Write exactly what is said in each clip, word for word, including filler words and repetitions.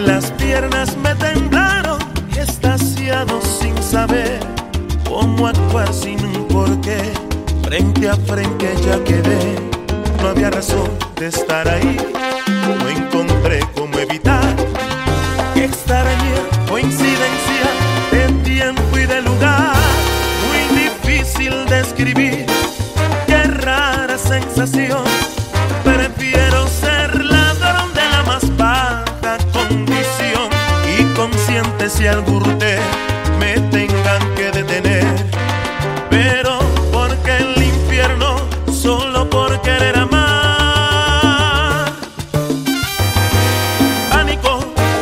Las piernas me temblaron y extasiado sin saber cómo actuar sin un porqué. Frente a frente ya quedé, no había razón de estar ahí. No encontré cómo evitar que extrañé coincidencia de tiempo y de lugar. Muy difícil de escribir, qué rara sensación. Prefiero ser ladrón de la más baja condición y consciente si algún hurté me tengan que detener. Pero porque el infierno solo por querer amar. Pánico,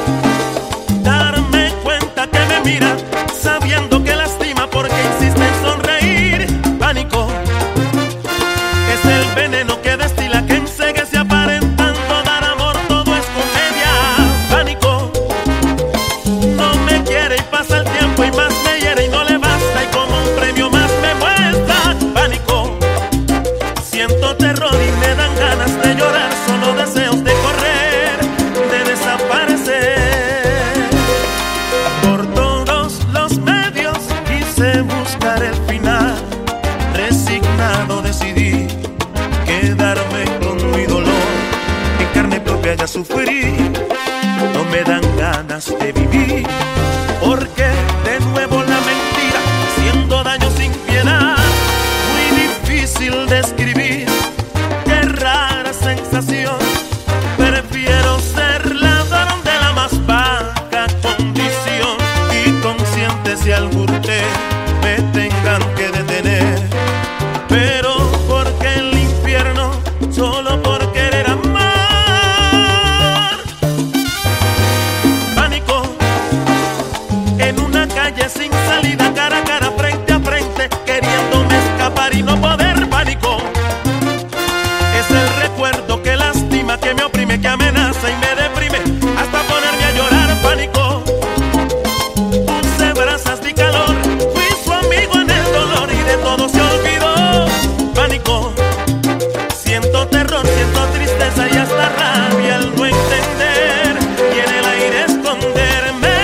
darme cuenta que me mira sabiendo que lastima porque insiste en sonreír. Pánico, es el veneno que destila, que enceguece aparentando dar amor, todo es comedia. Pánico, no me quiere y pasa el tiempo y más me hiere y no le basta y como un premio más me muestra. Pánico, siento terror y me dan ganas de llorar, solo deseos de correr, de desaparecer. Por todos los medios quise buscar el final, resignado decidí quedarme con mi dolor, en carne propia ya sufrí, no me dan ganas de vivir, porque de nuevo la mentira haciendo daño sin piedad. Muy difícil de escribir, qué rara sensación. Prefiero ser ladrón de la más baja condición y consciente si algún hurté me tengan que detener. Pero porque el infierno solo por querer amar. Pánico, en una calle sin salida, cara a cara, frente a frente, queriéndome escapar y no poder. Pánico, es el recuerdo que lastima, que me oprime, que amenaza y me deprime hasta ponerme a llorar. Pánico, puse brasas de calor, fui su amigo en el dolor y de todo se olvidó. Pánico, siento terror, siento tristeza y hasta rabia al no entender y en el aire esconderme.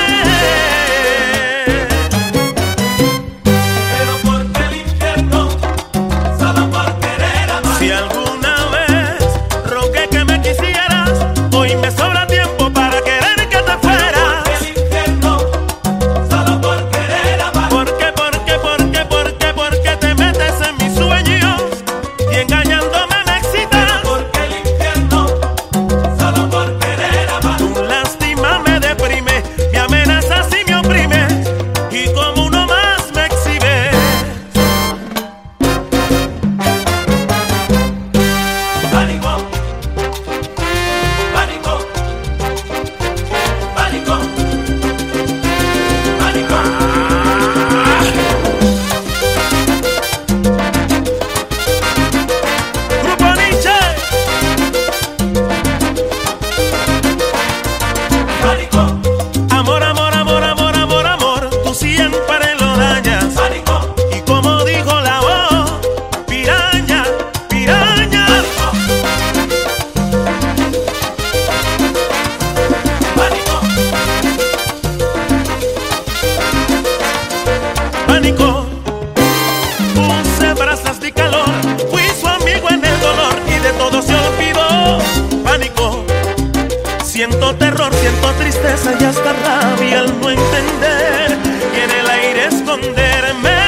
Pero porque el infierno solo por querer amar. Si alguna vez rogué que me quisieras, hoy me sobra tiempo para querer que te fueras. Porque el infierno solo por querer amar. ¿Por qué, por qué, por qué, por qué, por qué te metes en mis sueños y engañándome me excitas? Porque el infierno solo por querer amar. Tu lástima me deprime, me amenazas y me oprimes y como uno más me exhibes. Pánico, pánico, pánico, pánico. Grupo Nietzsche. Pánico, amor, amor, amor, amor, amor, amor, tú siempre lo dañas. Pánico, y como dijo la voz, piraña, piraña. Pánico, pánico, puse brasas de calor, fui su amigo en el dolor y de todo se olvidó. Pánico, siento terror, siento tristeza y hasta rabia al no entender y en el aire esconderme.